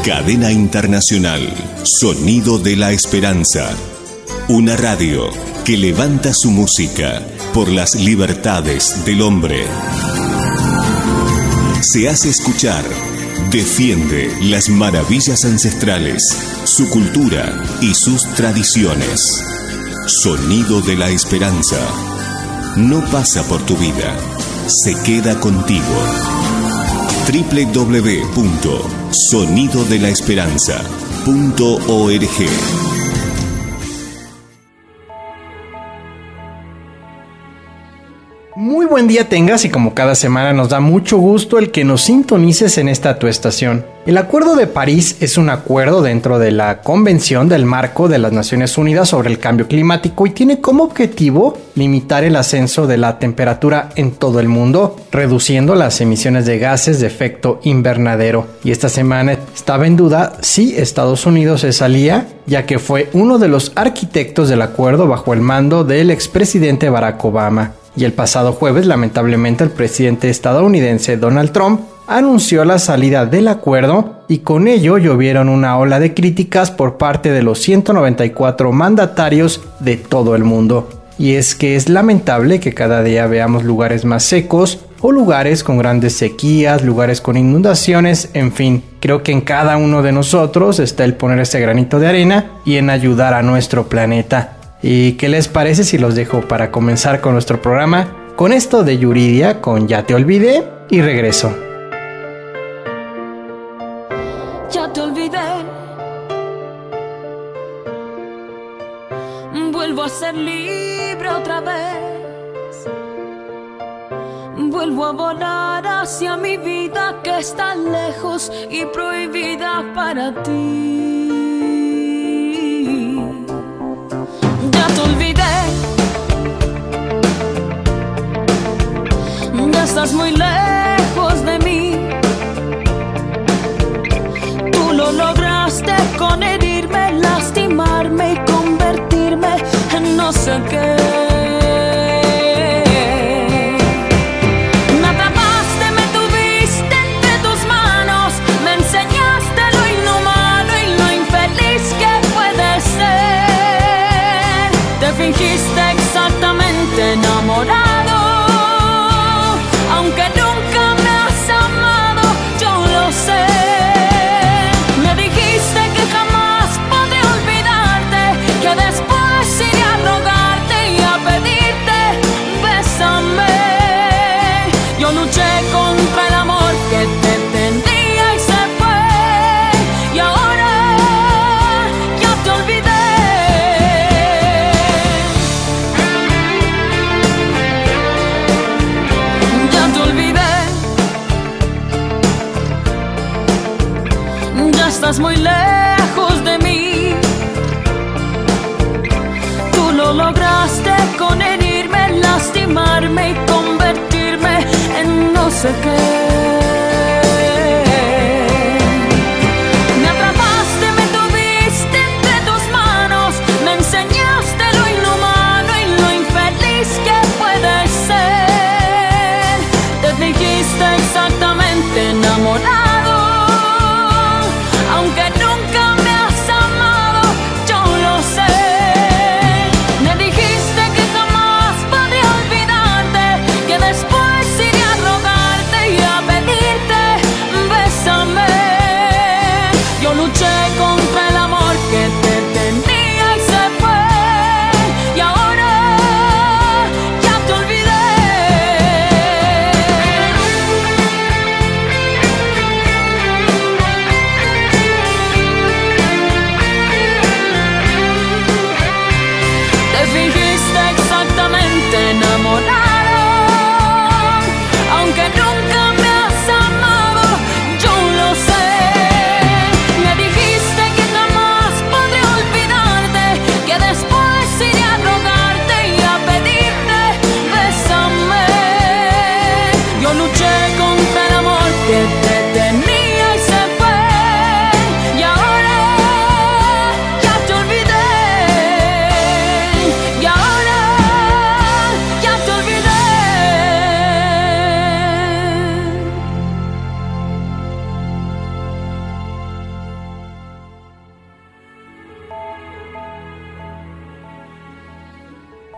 Cadena Internacional, Sonido de la Esperanza. Una radio que levanta su música por las libertades del hombre. Se hace escuchar, defiende las maravillas ancestrales, su cultura y sus tradiciones. Sonido de la Esperanza. No pasa por tu vida, se queda contigo. www.sonidodelaesperanza.org. Muy buen día tengas y como cada semana nos da mucho gusto el que nos sintonices en esta tu estación. El Acuerdo de París es un acuerdo dentro de la Convención del Marco de las Naciones Unidas sobre el Cambio Climático y tiene como objetivo limitar el ascenso de la temperatura en todo el mundo, reduciendo las emisiones de gases de efecto invernadero. Y esta semana estaba en duda si Estados Unidos se salía, ya que fue uno de los arquitectos del acuerdo bajo el mando del expresidente Barack Obama. Y el pasado jueves, lamentablemente, el presidente estadounidense Donald Trump anunció la salida del acuerdo y con ello llovieron una ola de críticas por parte de los 194 mandatarios de todo el mundo. Y es que es lamentable que cada día veamos lugares más secos o lugares con grandes sequías, lugares con inundaciones, en fin. Creo que en cada uno de nosotros está el poner ese granito de arena y en ayudar a nuestro planeta. ¿Y qué les parece si los dejo para comenzar con nuestro programa? Con esto de Yuridia, con Ya te olvidé y regreso. Ya te olvidé. Vuelvo a ser libre otra vez. Vuelvo a volar hacia mi vida que está lejos y prohibida para ti. Ya te olvidé. Ya estás muy lejos de mí. Tú lo lograste con herirme, lastimarme y convertirme en no sé qué. Me atrapaste, me tuviste entre tus manos, me enseñaste lo inhumano y lo infeliz que puede ser. Te fingiste exactamente enamorado, aunque nunca me has amado, yo lo sé. Me dijiste que jamás podré olvidarte, que después iré a rogarte y a pedirte, bésame. Yo luché contra el amor que te tendría y se fue, y ahora ya te olvidé. Ya te olvidé. Ya estás muy lejos de mí. Tú lo lograste con herirme, lastimarme y convertirme en no sé qué. Me atrapaste, me tuviste entre tus manos, me enseñaste lo inhumano y lo infeliz que puede ser. Te dijiste exactamente enamorado, aunque nunca me has amado, yo lo sé. Me dijiste que jamás podría olvidarte, que después iré a rogarte y a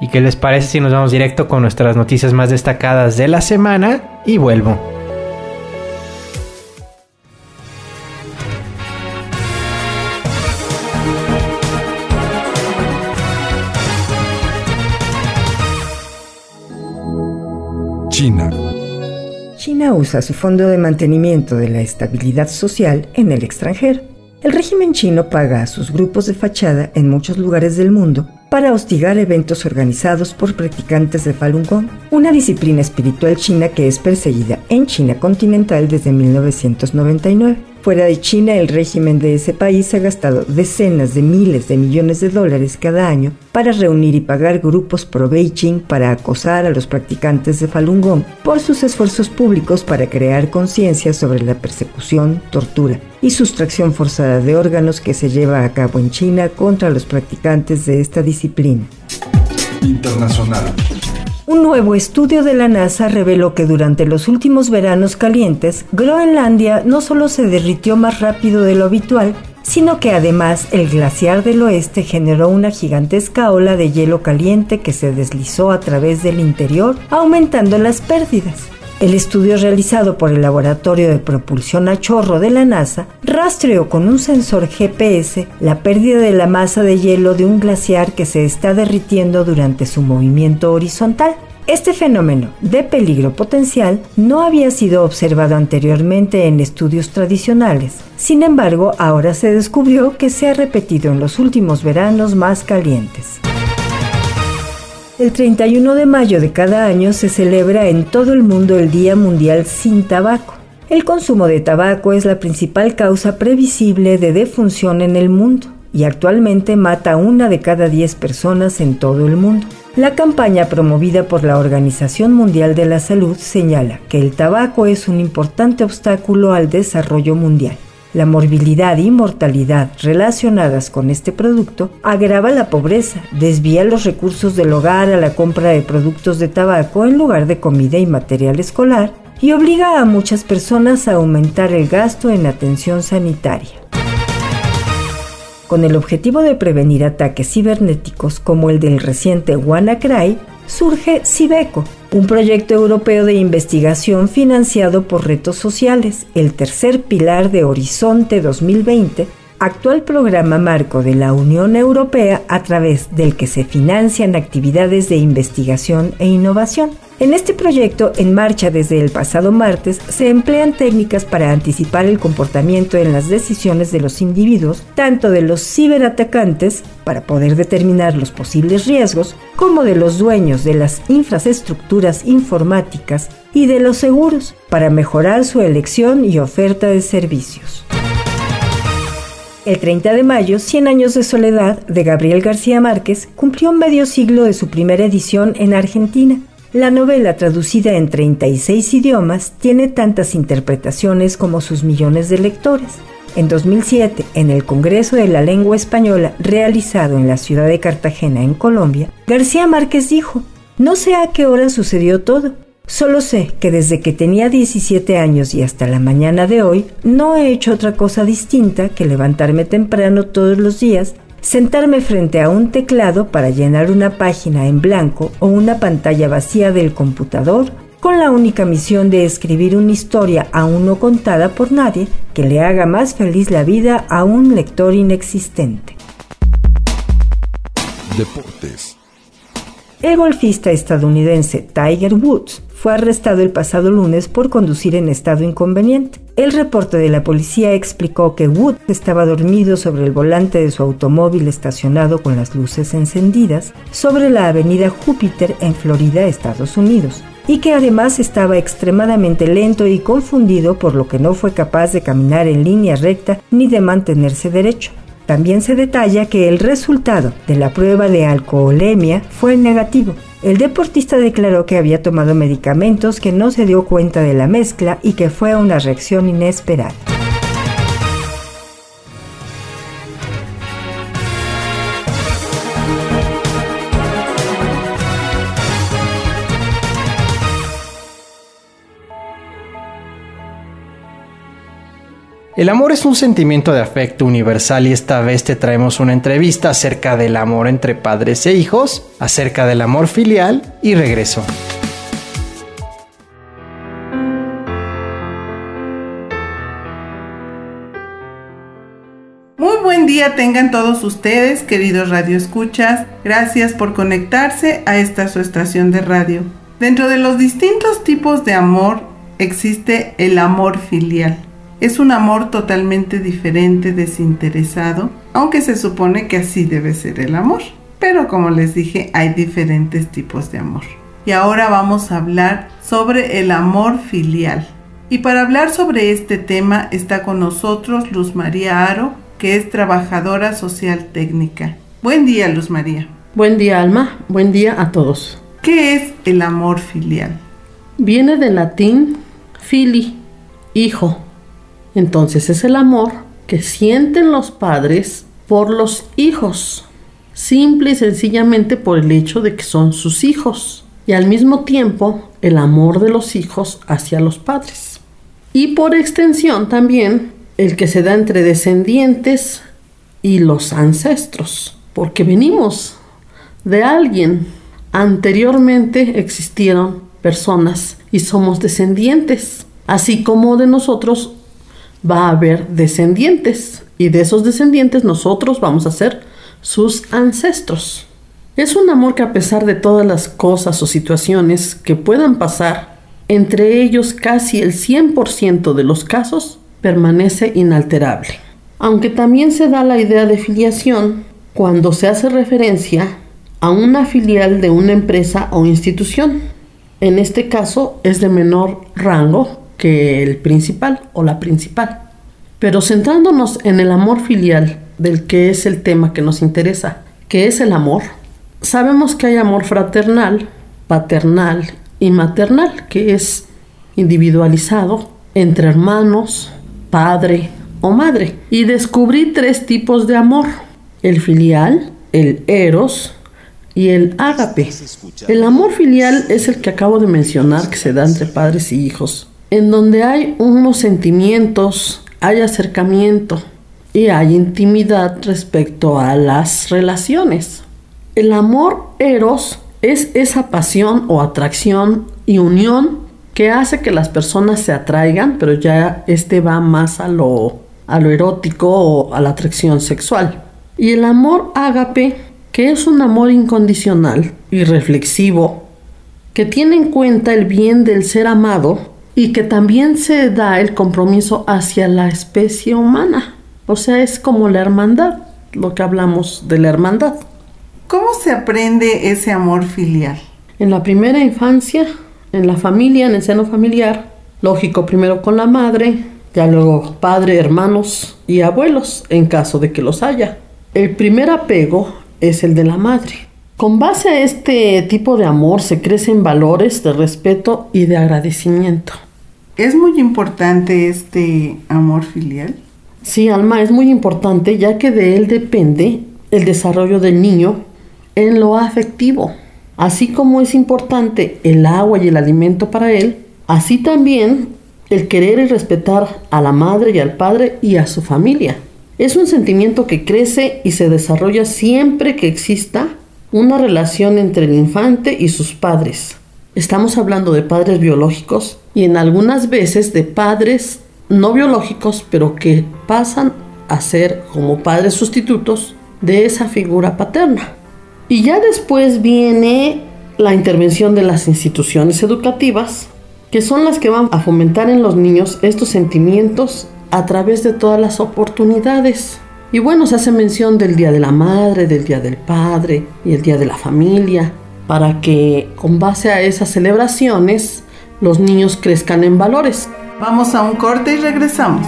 ¿Y qué les parece si nos vamos directo con nuestras noticias más destacadas de la semana? Y vuelvo. China. China usa su fondo de mantenimiento de la estabilidad social en el extranjero. El régimen chino paga a sus grupos de fachada en muchos lugares del mundo para hostigar eventos organizados por practicantes de Falun Gong, una disciplina espiritual china que es perseguida en China continental desde 1999. Fuera de China, el régimen de ese país ha gastado decenas de miles de millones de dólares cada año para reunir y pagar grupos pro-Beijing para acosar a los practicantes de Falun Gong por sus esfuerzos públicos para crear conciencia sobre la persecución, tortura y sustracción forzada de órganos que se lleva a cabo en China contra los practicantes de esta disciplina. Internacional. Un nuevo estudio de la NASA reveló que durante los últimos veranos calientes, Groenlandia no solo se derritió más rápido de lo habitual, sino que además el glaciar del oeste generó una gigantesca ola de hielo caliente que se deslizó a través del interior, aumentando las pérdidas. El estudio realizado por el Laboratorio de Propulsión a Chorro de la NASA rastreó con un sensor GPS la pérdida de la masa de hielo de un glaciar que se está derritiendo durante su movimiento horizontal. Este fenómeno de peligro potencial no había sido observado anteriormente en estudios tradicionales. Sin embargo, ahora se descubrió que se ha repetido en los últimos veranos más calientes. El 31 de mayo de cada año se celebra en todo el mundo el Día Mundial sin Tabaco. El consumo de tabaco es la principal causa previsible de defunción en el mundo y actualmente mata a 1 de cada 10 personas en todo el mundo. La campaña promovida por la Organización Mundial de la Salud señala que el tabaco es un importante obstáculo al desarrollo mundial. La morbilidad y mortalidad relacionadas con este producto agrava la pobreza, desvía los recursos del hogar a la compra de productos de tabaco en lugar de comida y material escolar y obliga a muchas personas a aumentar el gasto en atención sanitaria. Con el objetivo de prevenir ataques cibernéticos como el del reciente WannaCry, surge Cibeco, un proyecto europeo de investigación financiado por Retos Sociales, el tercer pilar de Horizonte 2020, actual programa marco de la Unión Europea a través del que se financian actividades de investigación e innovación. En este proyecto, en marcha desde el pasado martes, se emplean técnicas para anticipar el comportamiento en las decisiones de los individuos, tanto de los ciberatacantes, para poder determinar los posibles riesgos, como de los dueños de las infraestructuras informáticas y de los seguros, para mejorar su elección y oferta de servicios. El 30 de mayo, 100 años de soledad, de Gabriel García Márquez, cumplió medio siglo de su primera edición en Argentina. La novela, traducida en 36 idiomas, tiene tantas interpretaciones como sus millones de lectores. En 2007, en el Congreso de la Lengua Española, realizado en la ciudad de Cartagena, en Colombia, García Márquez dijo: «No sé a qué hora sucedió todo. Solo sé que desde que tenía 17 años y hasta la mañana de hoy, no he hecho otra cosa distinta que levantarme temprano todos los días, sentarme frente a un teclado para llenar una página en blanco o una pantalla vacía del computador, con la única misión de escribir una historia aún no contada por nadie que le haga más feliz la vida a un lector inexistente». Deportes. El golfista estadounidense Tiger Woods fue arrestado el pasado lunes por conducir en estado inconveniente. El reporte de la policía explicó que Woods estaba dormido sobre el volante de su automóvil estacionado con las luces encendidas sobre la avenida Júpiter en Florida, Estados Unidos, y que además estaba extremadamente lento y confundido, por lo que no fue capaz de caminar en línea recta ni de mantenerse derecho. También se detalla que el resultado de la prueba de alcoholemia fue negativo. El deportista declaró que había tomado medicamentos, que no se dio cuenta de la mezcla y que fue una reacción inesperada. El amor es un sentimiento de afecto universal y esta vez te traemos una entrevista acerca del amor entre padres e hijos, acerca del amor filial y regreso. Muy buen día tengan todos ustedes, queridos radioescuchas. Gracias por conectarse a esta su estación de radio. Dentro de los distintos tipos de amor existe el amor filial. Es un amor totalmente diferente, desinteresado, aunque se supone que así debe ser el amor. Pero como les dije, hay diferentes tipos de amor. Y ahora vamos a hablar sobre el amor filial. Y para hablar sobre este tema está con nosotros Luz María Aro, que es trabajadora social técnica. Buen día, Luz María. Buen día, Alma. Buen día a todos. ¿Qué es el amor filial? Viene del latín fili, hijo. Entonces es el amor que sienten los padres por los hijos, simple y sencillamente por el hecho de que son sus hijos, y al mismo tiempo el amor de los hijos hacia los padres. Y por extensión también el que se da entre descendientes y los ancestros, porque venimos de alguien. Anteriormente existieron personas y somos descendientes, así como de nosotros va a haber descendientes, y de esos descendientes nosotros vamos a ser sus ancestros. Es un amor que, a pesar de todas las cosas o situaciones que puedan pasar, entre ellos casi el 100% de los casos permanece inalterable. Aunque también se da la idea de filiación cuando se hace referencia a una filial de una empresa o institución. En este caso es de menor rango que el principal o la principal. Pero centrándonos en el amor filial, del que es el tema que nos interesa, que es el amor, sabemos que hay amor fraternal, paternal y maternal, que es individualizado entre hermanos, padre o madre. Y descubrí 3 tipos de amor: el filial, el eros y el ágape. El amor filial es el que acabo de mencionar, que se da entre padres y hijos, en donde hay unos sentimientos, hay acercamiento y hay intimidad respecto a las relaciones. El amor eros es esa pasión o atracción y unión que hace que las personas se atraigan, pero ya va más a lo erótico o a la atracción sexual. Y el amor ágape, que es un amor incondicional y reflexivo, que tiene en cuenta el bien del ser amado y que también se da el compromiso hacia la especie humana. O sea, es como la hermandad, lo que hablamos de la hermandad. ¿Cómo se aprende ese amor filial? En la primera infancia, en la familia, en el seno familiar, lógico, primero con la madre, ya luego padre, hermanos y abuelos, en caso de que los haya. El primer apego es el de la madre. Con base a este tipo de amor se crecen valores de respeto y de agradecimiento. ¿Es muy importante este amor filial? Sí, Alma, es muy importante, ya que de él depende el desarrollo del niño en lo afectivo. Así como es importante el agua y el alimento para él, así también el querer y respetar a la madre y al padre y a su familia. Es un sentimiento que crece y se desarrolla siempre que exista una relación entre el infante y sus padres. Estamos hablando de padres biológicos y en algunas veces de padres no biológicos, pero que pasan a ser como padres sustitutos de esa figura paterna. Y ya después viene la intervención de las instituciones educativas, que son las que van a fomentar en los niños estos sentimientos a través de todas las oportunidades. Y bueno, se hace mención del Día de la Madre, del Día del Padre y el Día de la Familia, para que con base a esas celebraciones los niños crezcan en valores. Vamos a un corte y regresamos.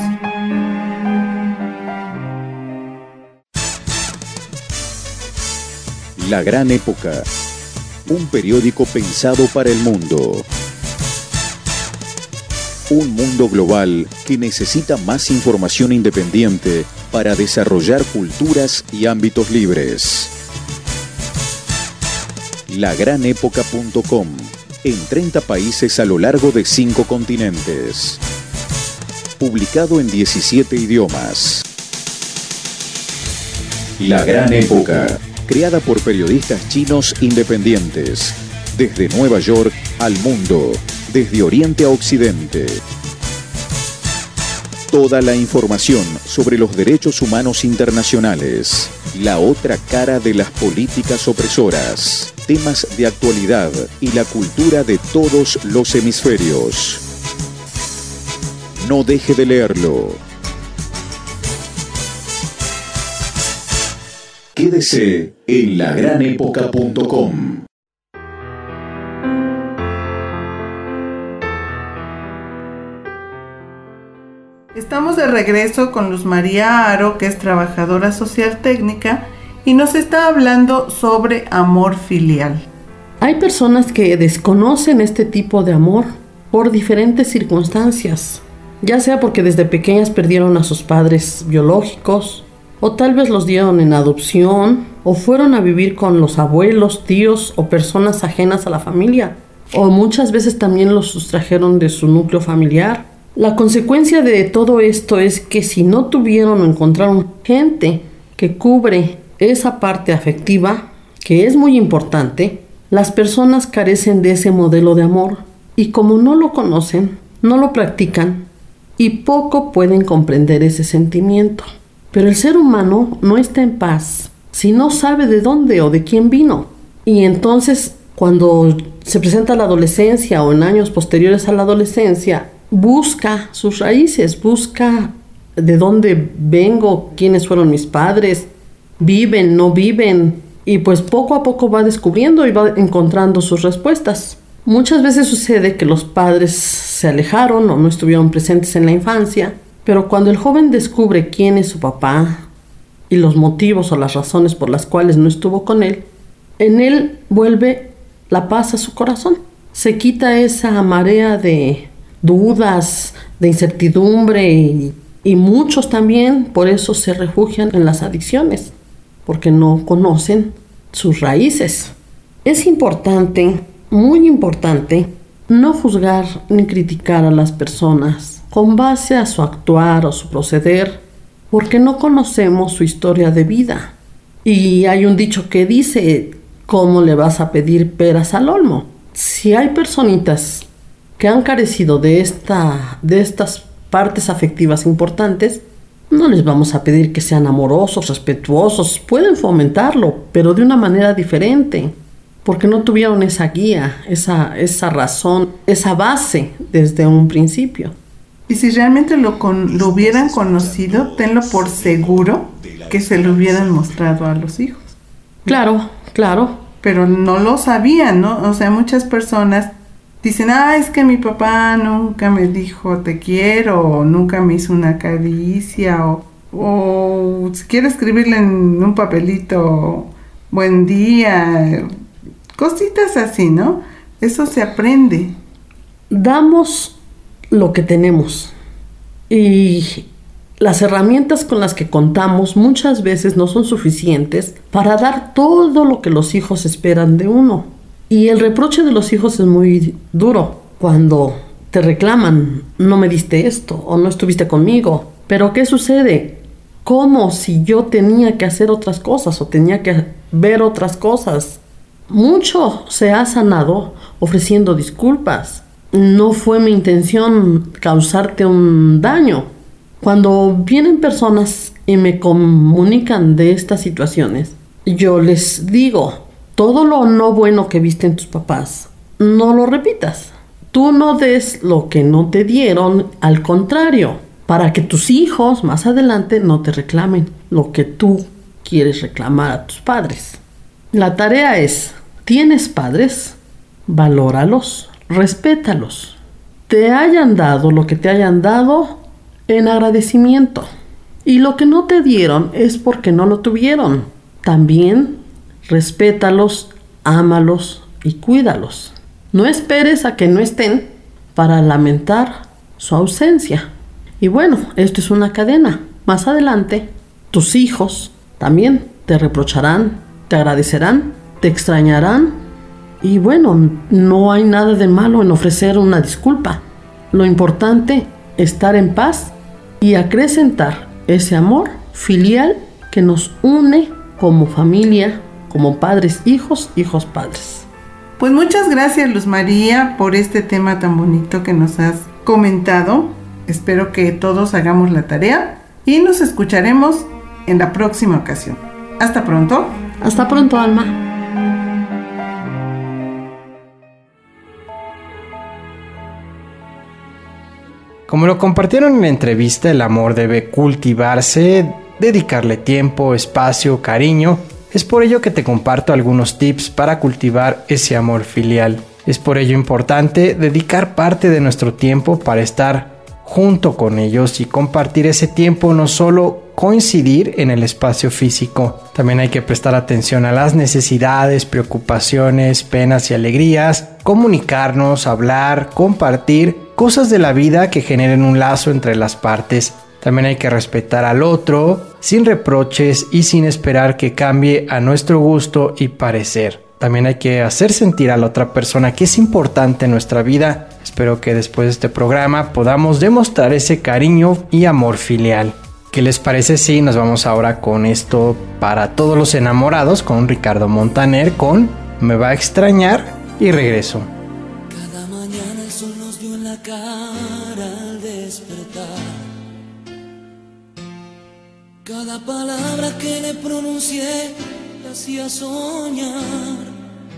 La Gran Época, un periódico pensado para el mundo. Un mundo global que necesita más información independiente para desarrollar culturas y ámbitos libres. Lagranépoca.com, en 30 países a lo largo de 5 continentes. publicado en 17 idiomas. La Gran Época, creada por periodistas chinos independientes, desde Nueva York al mundo, desde Oriente a Occidente. Toda la información sobre los derechos humanos internacionales, la otra cara de las políticas opresoras, temas de actualidad y la cultura de todos los hemisferios. No deje de leerlo. Quédese en lagranepoca.com. Estamos de regreso con Luz María Haro, que es trabajadora social técnica, y nos está hablando sobre amor filial. Hay personas que desconocen este tipo de amor por diferentes circunstancias, ya sea porque desde pequeñas perdieron a sus padres biológicos, o tal vez los dieron en adopción, o fueron a vivir con los abuelos, tíos o personas ajenas a la familia, o muchas veces también los sustrajeron de su núcleo familiar. La consecuencia de todo esto es que si no tuvieron o encontraron gente que cubre esa parte afectiva, que es muy importante, las personas carecen de ese modelo de amor y como no lo conocen, no lo practican y poco pueden comprender ese sentimiento. Pero el ser humano no está en paz si no sabe de dónde o de quién vino. Y entonces, cuando se presenta la adolescencia o en años posteriores a la adolescencia, busca sus raíces, busca de dónde vengo, quiénes fueron mis padres, viven, no viven, y pues poco a poco va descubriendo y va encontrando sus respuestas. Muchas veces sucede que los padres se alejaron o no estuvieron presentes en la infancia, pero cuando el joven descubre quién es su papá y los motivos o las razones por las cuales no estuvo con él, en él vuelve la paz a su corazón. Se quita esa marea de dudas, de incertidumbre y muchos también por eso se refugian en las adicciones, porque no conocen sus raíces. Es importante, muy importante, no juzgar ni criticar a las personas con base a su actuar o su proceder, porque no conocemos su historia de vida. Y hay un dicho que dice, ¿cómo le vas a pedir peras al olmo? Si hay personitas que han carecido de estas partes afectivas importantes, no les vamos a pedir que sean amorosos, respetuosos. Pueden fomentarlo, pero de una manera diferente, porque no tuvieron esa guía, esa razón, esa base desde un principio. Y si realmente lo hubieran conocido, tenlo por seguro que se lo hubieran mostrado a los hijos. Claro, claro. Pero no lo sabían, ¿no? O sea, muchas personas dicen, es que mi papá nunca me dijo te quiero, o nunca me hizo una caricia, o si quiere escribirle en un papelito, buen día, cositas así, ¿no? Eso se aprende. Damos lo que tenemos y las herramientas con las que contamos muchas veces no son suficientes para dar todo lo que los hijos esperan de uno. Y el reproche de los hijos es muy duro cuando te reclaman, no me diste esto o no estuviste conmigo. Pero ¿qué sucede? ¿Cómo si yo tenía que hacer otras cosas o tenía que ver otras cosas? Mucho se ha sanado ofreciendo disculpas. No fue mi intención causarte un daño. Cuando vienen personas y me comunican de estas situaciones, yo les digo, todo lo no bueno que viste en tus papás, no lo repitas. Tú no des lo que no te dieron, al contrario, para que tus hijos más adelante no te reclamen lo que tú quieres reclamar a tus padres. La tarea es, ¿tienes padres? Valóralos, respétalos. Te hayan dado lo que te hayan dado en agradecimiento. Y lo que no te dieron es porque no lo tuvieron. También respétalos, ámalos y cuídalos. No esperes a que no estén para lamentar su ausencia. Y bueno, esto es una cadena. Más adelante, tus hijos también te reprocharán, te agradecerán, te extrañarán. Y bueno, no hay nada de malo en ofrecer una disculpa. Lo importante es estar en paz y acrecentar ese amor filial que nos une como familia, como padres, hijos, hijos, padres. Pues muchas gracias, Luz María, por este tema tan bonito que nos has comentado. Espero que todos hagamos la tarea y nos escucharemos en la próxima ocasión. Hasta pronto. Hasta pronto, Alma. Como lo compartieron en la entrevista, el amor debe cultivarse, dedicarle tiempo, espacio, cariño. Es por ello que te comparto algunos tips para cultivar ese amor filial. Es por ello importante dedicar parte de nuestro tiempo para estar junto con ellos y compartir ese tiempo, no solo coincidir en el espacio físico. También hay que prestar atención a las necesidades, preocupaciones, penas y alegrías, comunicarnos, hablar, compartir cosas de la vida que generen un lazo entre las partes. También hay que respetar al otro, sin reproches y sin esperar que cambie a nuestro gusto y parecer. También hay que hacer sentir a la otra persona que es importante en nuestra vida. Espero que después de este programa podamos demostrar ese cariño y amor filial. ¿Qué les parece si nos vamos ahora con esto para todos los enamorados con Ricardo Montaner con Me va a extrañar y regreso? Cada mañana el sol nos dio en la cara al despertar. Cada palabra que le pronuncié la hacía soñar.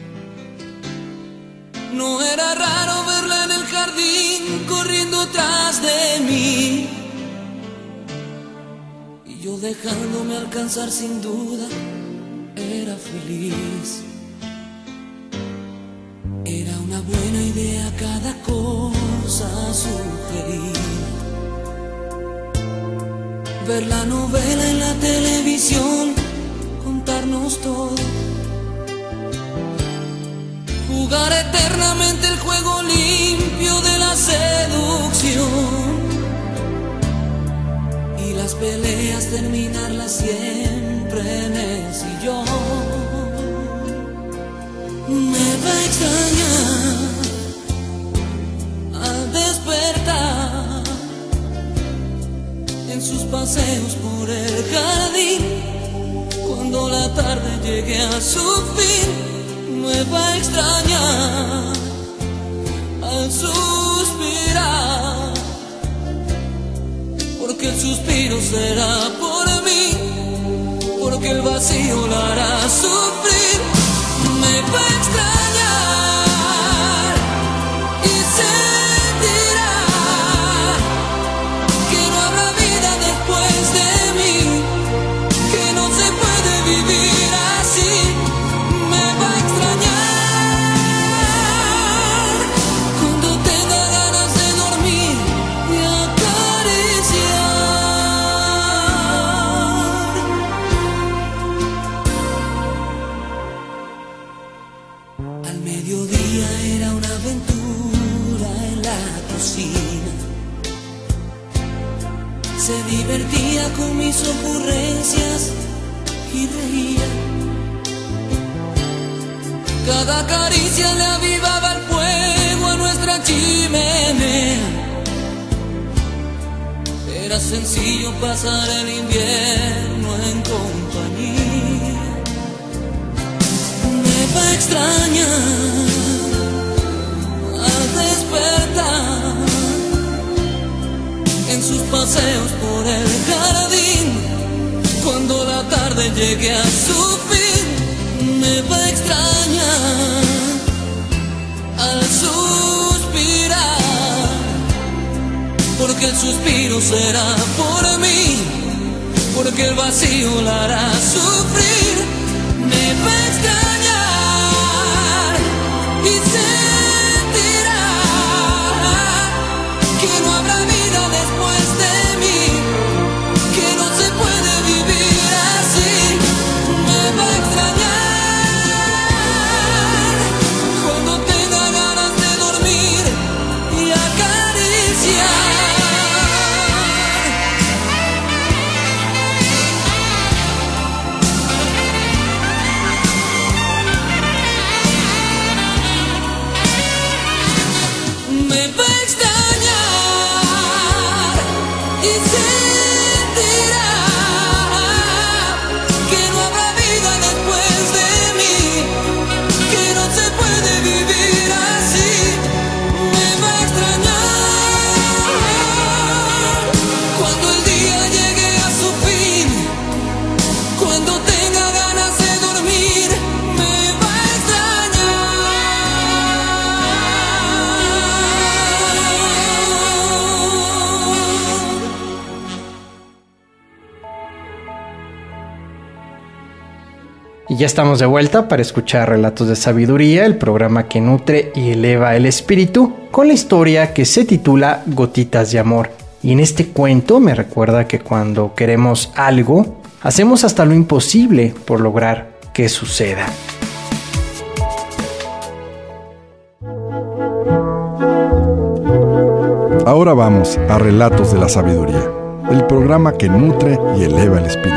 No era raro verla en el jardín corriendo tras de mí. Y yo dejándome alcanzar sin duda era feliz. Era una buena idea cada cosa sugerir. Ver la novela en la televisión, contarnos todo. Jugar eternamente el juego limpio de la seducción. Y las peleas terminarlas siempre en el sillón. Me va a extrañar al despertar en sus paseos por el jardín. Cuando la tarde llegue a su fin, me va a extrañar al suspirar, porque el suspiro será por mí, porque el vacío la hará sufrir. Me va a extrañar y sentirá que no habrá vida después de mí, que no se puede vivir así. Me va a extrañar cuando tenga ganas de dormir y acariciar. Al mediodía era una aventura en la cocina. Se divertía con mis ocurrencias y reía. Cada caricia le avivaba el fuego a nuestra chimenea. Era sencillo pasar el invierno en compañía. Me va a extrañar al despertar en sus paseos por el jardín. Cuando la tarde llegue a su fin, me va a extrañar al suspirar, porque el suspiro será por mí, porque el vacío la hará sufrir. Me va a extrañar y sentirá que no habrá vida después de mí, que no se puede vivir así. Me va a extrañar cuando tenga ganas de dormir y acariciar. Me va a extrañar Y ya estamos de vuelta para escuchar Relatos de Sabiduría, el programa que nutre y eleva el espíritu, con la historia que se titula Gotitas de Amor. Y en este cuento me recuerda que cuando queremos algo, hacemos hasta lo imposible por lograr que suceda. Ahora vamos a Relatos de la Sabiduría, el programa que nutre y eleva el espíritu.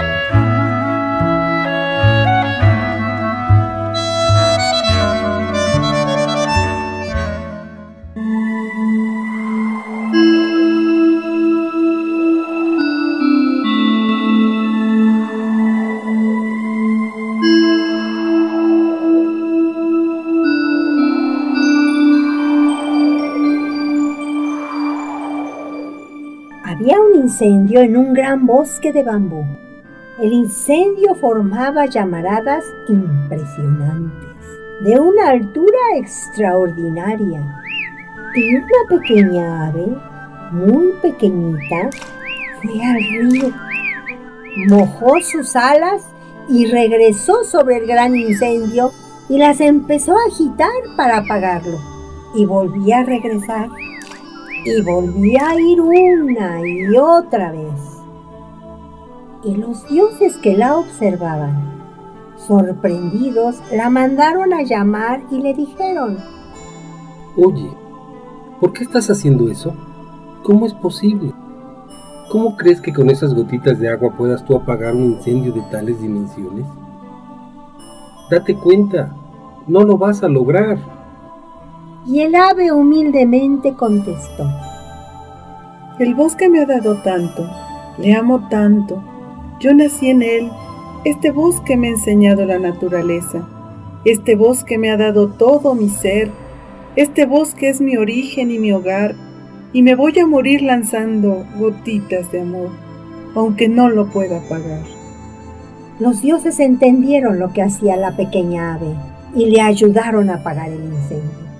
Había un incendio en un gran bosque de bambú. El incendio formaba llamaradas impresionantes, de una altura extraordinaria. Y una pequeña ave, muy pequeñita, fue al río, mojó sus alas y regresó sobre el gran incendio y las empezó a agitar para apagarlo. Y volvía a regresar. Y volvía a ir una y otra vez. Y los dioses que la observaban, sorprendidos, la mandaron a llamar y le dijeron: Oye, ¿por qué estás haciendo eso? ¿Cómo es posible? ¿Cómo crees que con esas gotitas de agua puedas tú apagar un incendio de tales dimensiones? Date cuenta, no lo vas a lograr. Y el ave humildemente contestó: El bosque me ha dado tanto, le amo tanto, yo nací en él, este bosque me ha enseñado la naturaleza, este bosque me ha dado todo mi ser, este bosque es mi origen y mi hogar, y me voy a morir lanzando gotitas de amor, aunque no lo pueda apagar. Los dioses entendieron lo que hacía la pequeña ave y le ayudaron a apagar el incendio.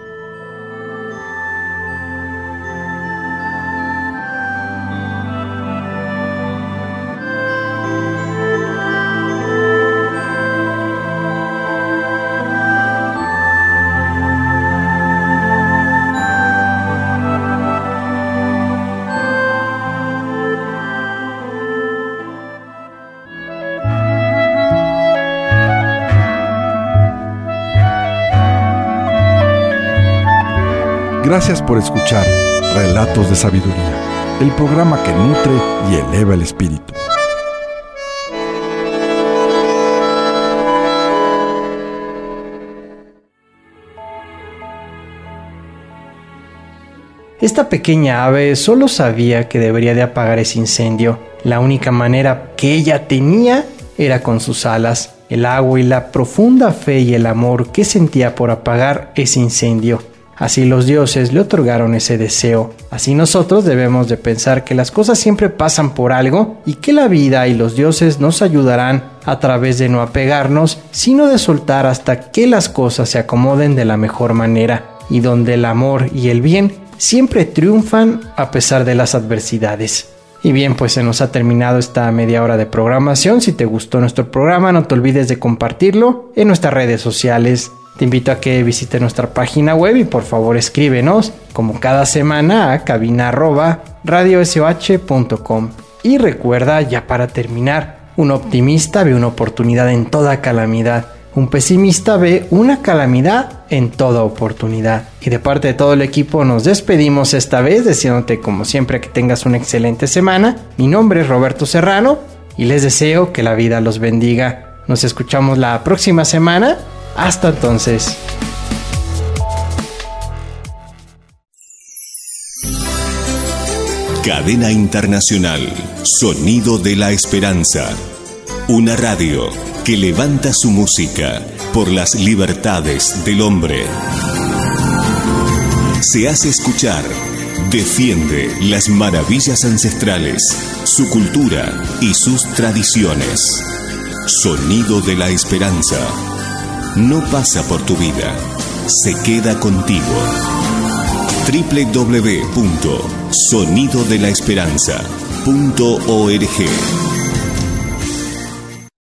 Gracias por escuchar Relatos de Sabiduría, el programa que nutre y eleva el espíritu. Esta pequeña ave solo sabía que debería de apagar ese incendio. La única manera que ella tenía era con sus alas, el agua y la profunda fe y el amor que sentía por apagar ese incendio. Así los dioses le otorgaron ese deseo. Así nosotros debemos de pensar que las cosas siempre pasan por algo y que la vida y los dioses nos ayudarán a través de no apegarnos, sino de soltar hasta que las cosas se acomoden de la mejor manera, y donde el amor y el bien siempre triunfan a pesar de las adversidades. Y bien, pues se nos ha terminado esta media hora de programación. Si te gustó nuestro programa, no te olvides de compartirlo en nuestras redes sociales. Te invito a que visites nuestra página web y por favor escríbenos, como cada semana, a cabina@radiosh.com. Y recuerda, ya para terminar, un optimista ve una oportunidad en toda calamidad. Un pesimista ve una calamidad en toda oportunidad. Y de parte de todo el equipo nos despedimos esta vez, deseándote como siempre que tengas una excelente semana. Mi nombre es Roberto Serrano y les deseo que la vida los bendiga. Nos escuchamos la próxima semana. Hasta entonces. Cadena Internacional, Sonido de la Esperanza. Una radio que levanta su música por las libertades del hombre. Se hace escuchar, defiende las maravillas ancestrales, su cultura y sus tradiciones. Sonido de la Esperanza. No pasa por tu vida, se queda contigo. www.sonidodelaesperanza.org